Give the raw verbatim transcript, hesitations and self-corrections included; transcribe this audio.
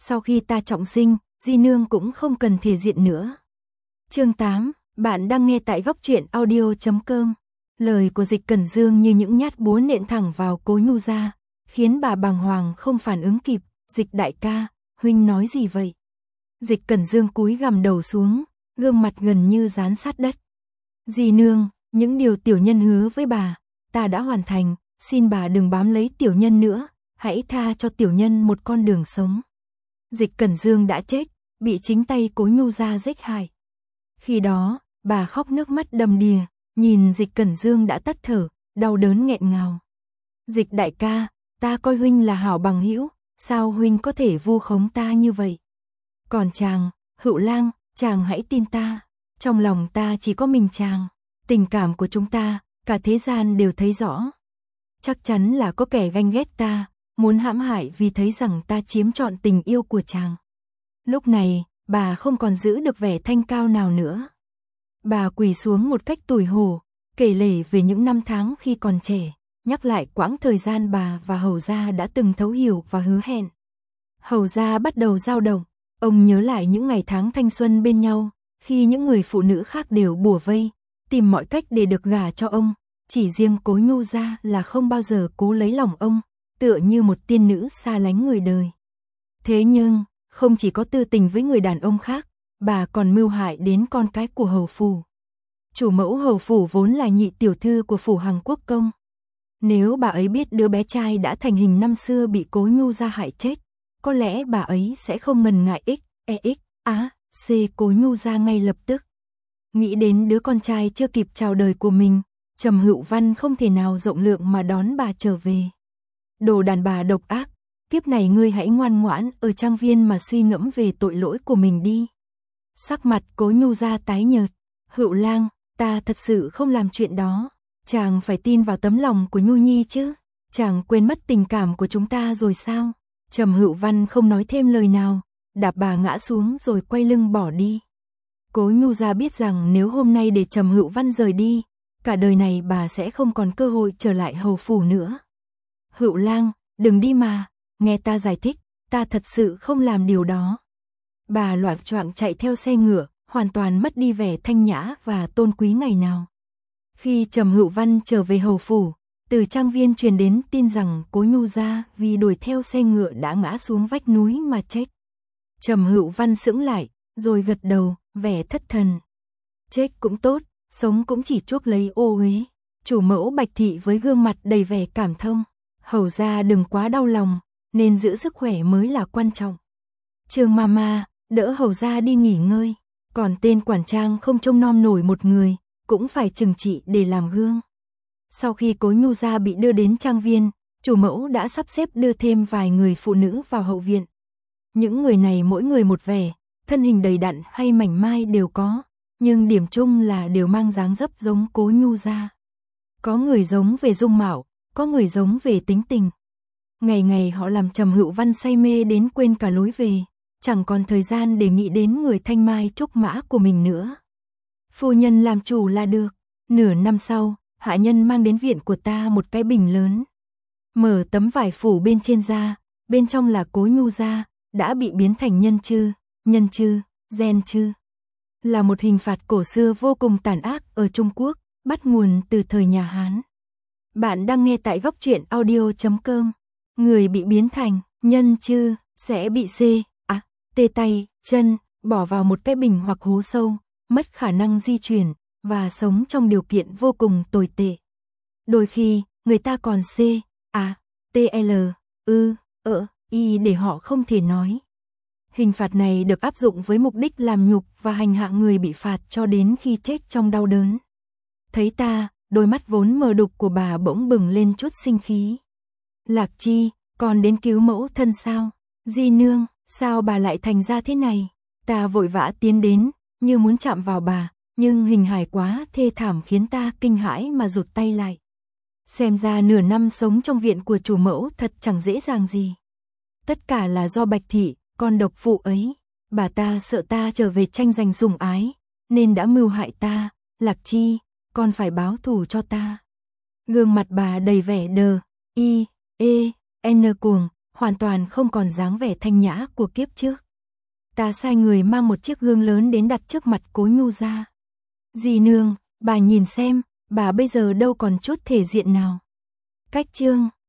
Sau khi ta trọng sinh, Di Nương cũng không cần thể diện nữa. Chương tám, bạn đang nghe tại góc truyện audio chấm com. Lời của Dịch Cẩn Dương như những nhát búa nện thẳng vào Cố Nhu Gia, khiến bà bàng hoàng không phản ứng kịp. Dịch đại ca, huynh nói gì vậy? Dịch Cẩn Dương cúi gằm đầu xuống, gương mặt gần như dán sát đất. Di Nương, những điều tiểu nhân hứa với bà, ta đã hoàn thành, xin bà đừng bám lấy tiểu nhân nữa, hãy tha cho tiểu nhân một con đường sống. Dịch Cẩn Dương đã chết, bị chính tay Cố Nhu Gia giết hại. Khi đó, bà khóc nước mắt đầm đìa, nhìn Dịch Cẩn Dương đã tắt thở, đau đớn nghẹn ngào. Dịch đại ca, ta coi huynh là hảo bằng hữu, sao huynh có thể vu khống ta như vậy? Còn chàng, Hựu Lang, chàng hãy tin ta, trong lòng ta chỉ có mình chàng, tình cảm của chúng ta, cả thế gian đều thấy rõ. Chắc chắn là có kẻ ganh ghét ta, muốn hãm hại vì thấy rằng ta chiếm trọn tình yêu của chàng. Lúc này, bà không còn giữ được vẻ thanh cao nào nữa. Bà quỳ xuống một cách tủi hổ, kể lể về những năm tháng khi còn trẻ, nhắc lại quãng thời gian bà và Hầu Gia đã từng thấu hiểu và hứa hẹn. Hầu Gia bắt đầu dao động, ông nhớ lại những ngày tháng thanh xuân bên nhau, khi những người phụ nữ khác đều bủa vây, tìm mọi cách để được gả cho ông, chỉ riêng Cố Nhu Gia là không bao giờ cố lấy lòng ông, tựa như một tiên nữ xa lánh người đời. Thế nhưng, không chỉ có tư tình với người đàn ông khác, bà còn mưu hại đến con cái của hầu phủ. Chủ mẫu hầu phủ vốn là nhị tiểu thư của phủ Hằng Quốc công. Nếu bà ấy biết đứa bé trai đã thành hình năm xưa bị Cố Nhu Gia hại chết, có lẽ bà ấy sẽ không ngần ngại x, e x, á, c Cố Nhu Gia ngay lập tức. Nghĩ đến đứa con trai chưa kịp chào đời của mình, Trầm Hựu Văn không thể nào rộng lượng mà đón bà trở về. Đồ đàn bà độc ác, kiếp này ngươi hãy ngoan ngoãn ở trang viên mà suy ngẫm về tội lỗi của mình đi. Sắc mặt Cố Nhu Gia tái nhợt. Hựu Lang, ta thật sự không làm chuyện đó. Chàng phải tin vào tấm lòng của Nhu Nhi chứ. Chàng quên mất tình cảm của chúng ta rồi sao? Trầm Hựu Văn không nói thêm lời nào, đạp bà ngã xuống rồi quay lưng bỏ đi. Cố Nhu Gia biết rằng nếu hôm nay để Trầm Hựu Văn rời đi, cả đời này bà sẽ không còn cơ hội trở lại hầu phủ nữa. Hựu Lang, đừng đi mà, nghe ta giải thích, ta thật sự không làm điều đó. Bà loạng choạng chạy theo xe ngựa, hoàn toàn mất đi vẻ thanh nhã và tôn quý ngày nào. Khi Trầm Hựu Văn trở về hầu phủ, từ trang viên truyền đến tin rằng Cố Nhu Gia vì đuổi theo xe ngựa đã ngã xuống vách núi mà chết. Trầm Hựu Văn sững lại, rồi gật đầu, vẻ thất thần. Chết cũng tốt, sống cũng chỉ chuốc lấy ô uế. Chủ mẫu Bạch Thị với gương mặt đầy vẻ cảm thông. Hầu gia đừng quá đau lòng, nên giữ sức khỏe mới là quan trọng. Trương Mama, đỡ Hầu gia đi nghỉ ngơi. Còn tên quản trang không trông nom nổi một người, cũng phải trừng trị để làm gương. Sau khi Cố Nhu Gia bị đưa đến trang viên, chủ mẫu đã sắp xếp đưa thêm vài người phụ nữ vào hậu viện. Những người này mỗi người một vẻ, thân hình đầy đặn hay mảnh mai đều có, nhưng điểm chung là đều mang dáng dấp giống Cố Nhu Gia. Có người giống về dung mạo, có người giống về tính tình. Ngày ngày họ làm Trầm Hựu Văn say mê đến quên cả lối về, chẳng còn thời gian để nghĩ đến người thanh mai trúc mã của mình nữa. Phu nhân làm chủ là được. Nửa năm sau, hạ nhân mang đến viện của ta một cái bình lớn. Mở tấm vải phủ bên trên ra, bên trong là Cố Nhu Gia, đã bị biến thành nhân chư, nhân chư, gen chư. Là một hình phạt cổ xưa vô cùng tàn ác ở Trung Quốc, bắt nguồn từ thời nhà Hán. Bạn đang nghe tại góc truyện audio chấm com. Người bị biến thành nhân chư sẽ bị c, à, tê tay, chân, bỏ vào một cái bình hoặc hố sâu, mất khả năng di chuyển, và sống trong điều kiện vô cùng tồi tệ. Đôi khi, người ta còn c, a, t, l, ư, ợ, y để họ không thể nói. Hình phạt này được áp dụng với mục đích làm nhục và hành hạ người bị phạt cho đến khi chết trong đau đớn. Thấy ta, đôi mắt vốn mờ đục của bà bỗng bừng lên chút sinh khí. Lạc Chi, còn đến cứu mẫu thân sao? Di nương, sao bà lại thành ra thế này? Ta vội vã tiến đến, như muốn chạm vào bà, nhưng hình hài quá thê thảm khiến ta kinh hãi mà rụt tay lại. Xem ra nửa năm sống trong viện của chủ mẫu thật chẳng dễ dàng gì. Tất cả là do Bạch Thị, con độc phụ ấy. Bà ta sợ ta trở về tranh giành sủng ái, nên đã mưu hại ta. Lạc Chi, con phải báo thù cho ta. Gương mặt bà đầy vẻ đờ, y, e, n cuồng, hoàn toàn không còn dáng vẻ thanh nhã của kiếp trước. Ta sai người mang một chiếc gương lớn đến đặt trước mặt Cố Nhu ra. Dì nương, bà nhìn xem, bà bây giờ đâu còn chút thể diện nào. Cách trương